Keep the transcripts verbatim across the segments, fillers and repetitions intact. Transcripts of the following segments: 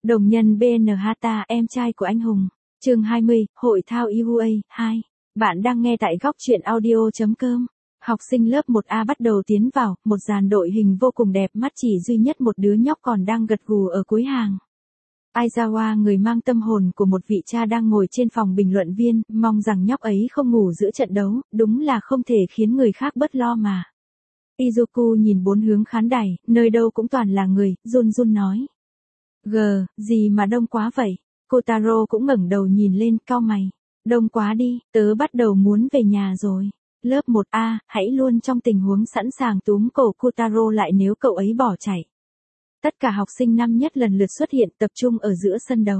Đồng nhân bê en Hata, em trai của anh hùng. Chương hai mươi, Hội thao i u a hai. Bạn đang nghe tại góc truyện audio chấm com. Học sinh lớp một A bắt đầu tiến vào, một dàn đội hình vô cùng đẹp mắt, chỉ duy nhất một đứa nhóc còn đang gật gù ở cuối hàng. Aizawa, người mang tâm hồn của một vị cha, đang ngồi trên phòng bình luận viên, mong rằng nhóc ấy không ngủ giữa trận đấu, đúng là không thể khiến người khác bớt lo mà. Izuku nhìn bốn hướng khán đài, nơi đâu cũng toàn là người, run run nói. Gờ, gì mà đông quá vậy? Kotaro cũng ngẩng đầu nhìn lên, cau mày. Đông quá đi, tớ bắt đầu muốn về nhà rồi. Lớp một A, hãy luôn trong tình huống sẵn sàng túm cổ Kotaro lại nếu cậu ấy bỏ chạy. Tất cả học sinh năm nhất lần lượt xuất hiện, tập trung ở giữa sân đấu.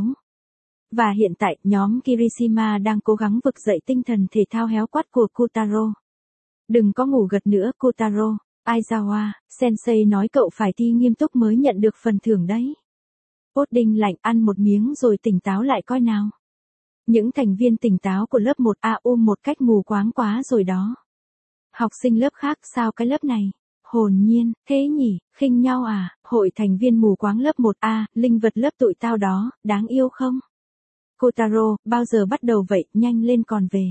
Và hiện tại, nhóm Kirishima đang cố gắng vực dậy tinh thần thể thao héo quắt của Kotaro. Đừng có ngủ gật nữa Kotaro. Aizawa, sensei nói cậu phải thi nghiêm túc mới nhận được phần thưởng đấy. Pudding lạnh, ăn một miếng rồi tỉnh táo lại coi nào. Những thành viên tỉnh táo của lớp một A ôm một cách mù quáng quá rồi đó. Học sinh lớp khác, sao cái lớp này? Hồn nhiên, thế nhỉ, khinh nhau à? Hội thành viên mù quáng lớp một A, linh vật lớp tụi tao đó, đáng yêu không? Kotaro, bao giờ bắt đầu vậy, nhanh lên còn về.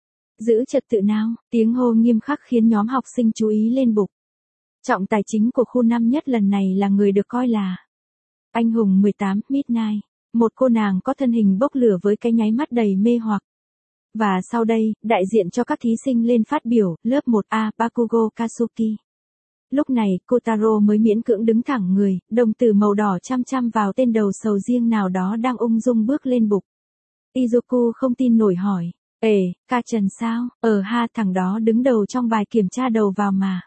Giữ trật tự nào, tiếng hô nghiêm khắc khiến nhóm học sinh chú ý lên bục. Trọng tài chính của khu năm nhất lần này là người được coi là anh hùng mười tám, Midnight, một cô nàng có thân hình bốc lửa với cái nháy mắt đầy mê hoặc. Và sau đây, đại diện cho các thí sinh lên phát biểu, lớp một A, Bakugo Katsuki. Lúc này, Kotaro mới miễn cưỡng đứng thẳng người, đồng tử màu đỏ chăm chăm vào tên đầu sầu riêng nào đó đang ung dung bước lên bục. Izuku không tin nổi hỏi, ê, ca Trần sao? Ờ ha, thằng đó đứng đầu trong bài kiểm tra đầu vào mà.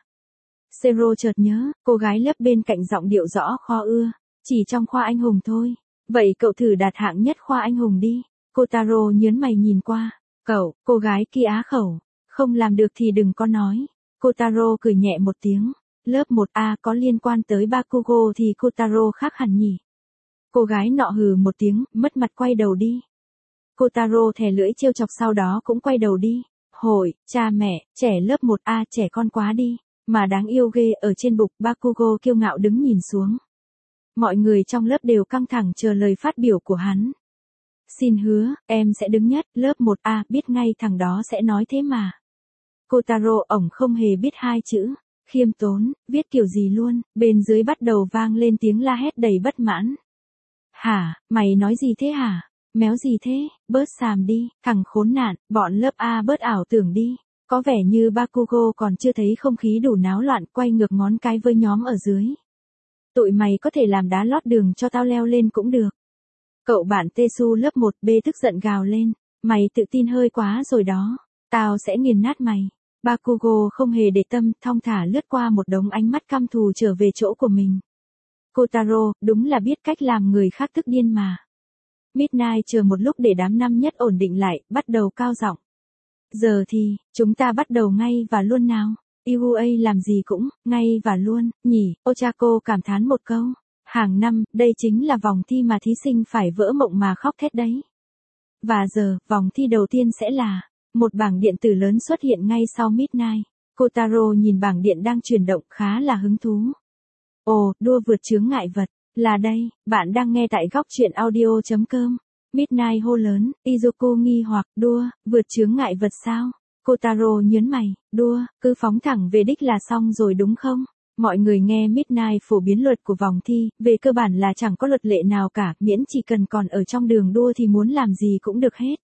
Zero chợt nhớ, cô gái lớp bên cạnh giọng điệu rõ kho ưa, chỉ trong khoa anh hùng thôi. Vậy cậu thử đạt hạng nhất khoa anh hùng đi. Kotaro nhớn mày nhìn qua. Cậu, cô gái kia á khẩu. Không làm được thì đừng có nói. Kotaro cười nhẹ một tiếng. Lớp một A có liên quan tới Bakugo thì Kotaro khác hẳn nhỉ. Cô gái nọ hừ một tiếng, mất mặt quay đầu đi. Kotaro thè lưỡi trêu chọc sau đó cũng quay đầu đi. Hội, cha mẹ, trẻ lớp một A trẻ con quá đi. Mà đáng yêu ghê. Ở trên bục, Bakugo kiêu ngạo đứng nhìn xuống. Mọi người trong lớp đều căng thẳng chờ lời phát biểu của hắn. Xin hứa, em sẽ đứng nhất, lớp một A, biết ngay thằng đó sẽ nói thế mà. Kotaro, ổng không hề biết hai chữ. Khiêm tốn, viết kiểu gì luôn, bên dưới bắt đầu vang lên tiếng la hét đầy bất mãn. Hả, mày nói gì thế hả? Méo gì thế, bớt xàm đi, thằng khốn nạn, bọn lớp A bớt ảo tưởng đi. Có vẻ như Bakugo còn chưa thấy không khí đủ náo loạn, quay ngược ngón cái với nhóm ở dưới. Tụi mày có thể làm đá lót đường cho tao leo lên cũng được. Cậu bạn Tesu lớp một B tức giận gào lên. Mày tự tin hơi quá rồi đó. Tao sẽ nghiền nát mày. Bakugo không hề để tâm, thong thả lướt qua một đống ánh mắt căm thù trở về chỗ của mình. Kotaro, đúng là biết cách làm người khác tức điên mà. Midnight chờ một lúc để đám năm nhất ổn định lại, bắt đầu cao giọng. Giờ thì, chúng ta bắt đầu ngay và luôn nào. i u a làm gì cũng, ngay và luôn, nhỉ, Ochako cảm thán một câu. Hàng năm, đây chính là vòng thi mà thí sinh phải vỡ mộng mà khóc thét đấy. Và giờ, vòng thi đầu tiên sẽ là, một bảng điện tử lớn xuất hiện ngay sau Midnight. Kotaro nhìn bảng điện đang chuyển động khá là hứng thú. Ồ, đua vượt chướng ngại vật, là đây, bạn đang nghe tại góc truyện audio chấm com. Midnight hô lớn, Izuku nghi hoặc, đua, vượt chướng ngại vật sao? Kotaro nhớn mày, đua, cứ phóng thẳng về đích là xong rồi đúng không? Mọi người nghe Midnight phổ biến luật của vòng thi, về cơ bản là chẳng có luật lệ nào cả, miễn chỉ cần còn ở trong đường đua thì muốn làm gì cũng được hết.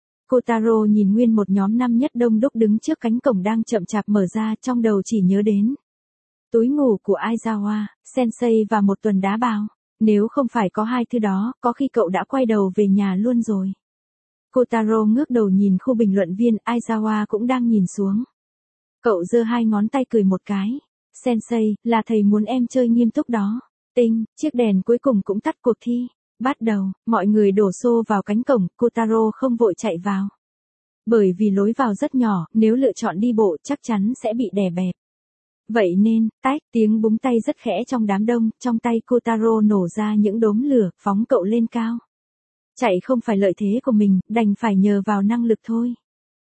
Kotaro nhìn nguyên một nhóm năm nhất đông đúc đứng trước cánh cổng đang chậm chạp mở ra, trong đầu chỉ nhớ đến túi ngủ của Aizawa, sensei và một tuần đá bào. Nếu không phải có hai thứ đó, có khi cậu đã quay đầu về nhà luôn rồi. Kotaro ngước đầu nhìn khu bình luận viên, Aizawa cũng đang nhìn xuống. Cậu giơ hai ngón tay cười một cái. Sensei, là thầy muốn em chơi nghiêm túc đó. Tinh, chiếc đèn cuối cùng cũng tắt, cuộc thi. Bắt đầu, mọi người đổ xô vào cánh cổng, Kotaro không vội chạy vào. Bởi vì lối vào rất nhỏ, nếu lựa chọn đi bộ chắc chắn sẽ bị đè bẹp. Vậy nên, tách, tiếng búng tay rất khẽ trong đám đông, trong tay Kotaro nổ ra những đốm lửa, phóng cậu lên cao. Chạy không phải lợi thế của mình, đành phải nhờ vào năng lực thôi.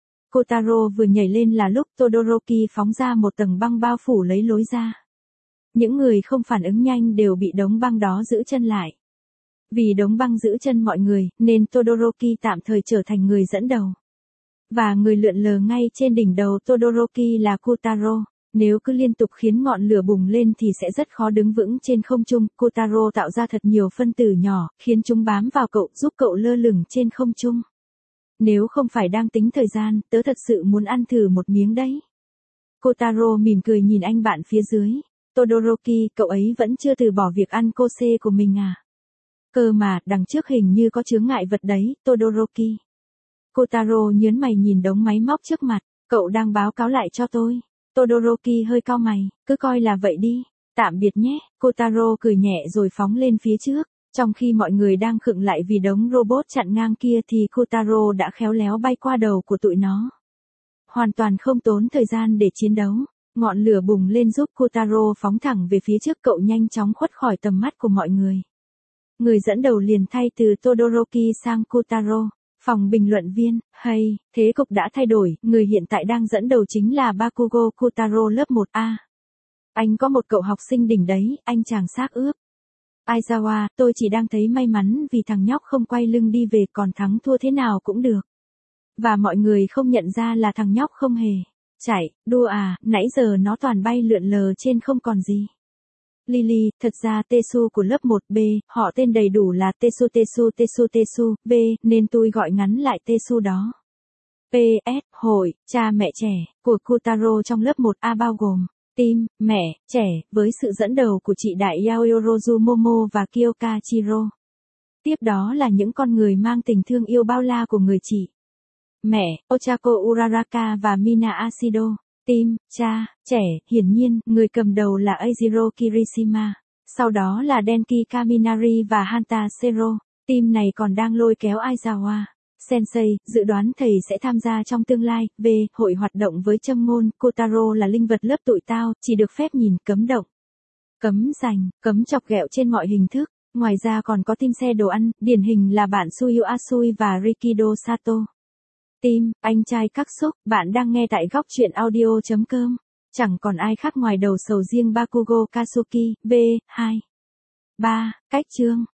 Kotaro vừa nhảy lên là lúc Todoroki phóng ra một tầng băng bao phủ lấy lối ra. Những người không phản ứng nhanh đều bị đống băng đó giữ chân lại. Vì đống băng giữ chân mọi người, nên Todoroki tạm thời trở thành người dẫn đầu. Và người lượn lờ ngay trên đỉnh đầu Todoroki là Kotaro. Nếu cứ liên tục khiến ngọn lửa bùng lên thì sẽ rất khó đứng vững trên không trung. Kotaro tạo ra thật nhiều phân tử nhỏ, khiến chúng bám vào cậu, giúp cậu lơ lửng trên không trung. Nếu không phải đang tính thời gian, tớ thật sự muốn ăn thử một miếng đấy. Kotaro mỉm cười nhìn anh bạn phía dưới. Todoroki, cậu ấy vẫn chưa từ bỏ việc ăn kose của mình à? Cơ mà, đằng trước hình như có chướng ngại vật đấy, Todoroki. Kotaro nhớn mày nhìn đống máy móc trước mặt. Cậu đang báo cáo lại cho tôi. Todoroki hơi cau mày, cứ coi là vậy đi. Tạm biệt nhé. Kotaro cười nhẹ rồi phóng lên phía trước. Trong khi mọi người đang khựng lại vì đống robot chặn ngang kia thì Kotaro đã khéo léo bay qua đầu của tụi nó. Hoàn toàn không tốn thời gian để chiến đấu. Ngọn lửa bùng lên giúp Kotaro phóng thẳng về phía trước, cậu nhanh chóng khuất khỏi tầm mắt của mọi người. Người dẫn đầu liền thay từ Todoroki sang Kotaro. Phòng bình luận viên, hay, thế cục đã thay đổi, người hiện tại đang dẫn đầu chính là Bakugo Kotaro lớp một A. Anh có một cậu học sinh đỉnh đấy, anh chàng xác ướp. Aizawa, tôi chỉ đang thấy may mắn vì thằng nhóc không quay lưng đi về, còn thắng thua thế nào cũng được. Và mọi người không nhận ra là thằng nhóc không hề chạy, đua à, nãy giờ nó toàn bay lượn lờ trên không còn gì. Lily, thật ra Tetsu của lớp một B, họ tên đầy đủ là Tetsu Tetsu Tetsu Tetsu, B, nên tôi gọi ngắn lại Tetsu đó. pê ét, hội, cha mẹ trẻ, của Kotaro trong lớp một A bao gồm, Tim, mẹ, trẻ, với sự dẫn đầu của chị đại Yaoyorozu Momo và Kyoka Chiro. Tiếp đó là những con người mang tình thương yêu bao la của người chị. Mẹ, Ochako Uraraka và Mina Asido. Tim, cha, trẻ, hiển nhiên, người cầm đầu là Eijiro Kirishima. Sau đó là Denki Kaminari và Hanta Sero. Team này còn đang lôi kéo Aizawa Sensei, dự đoán thầy sẽ tham gia trong tương lai. B. Hội hoạt động với châm ngôn, Kotaro là linh vật lớp tụi tao, chỉ được phép nhìn, cấm động, cấm giành, cấm chọc ghẹo trên mọi hình thức. Ngoài ra còn có team xe đồ ăn, điển hình là bạn Suyu Asui và Rikido Sato. Team, anh trai các xúc, bạn đang nghe tại góc truyện audio chấm com. Chẳng còn ai khác ngoài đầu sầu riêng Bakugo Katsuki. B. hai. ba. Cách chương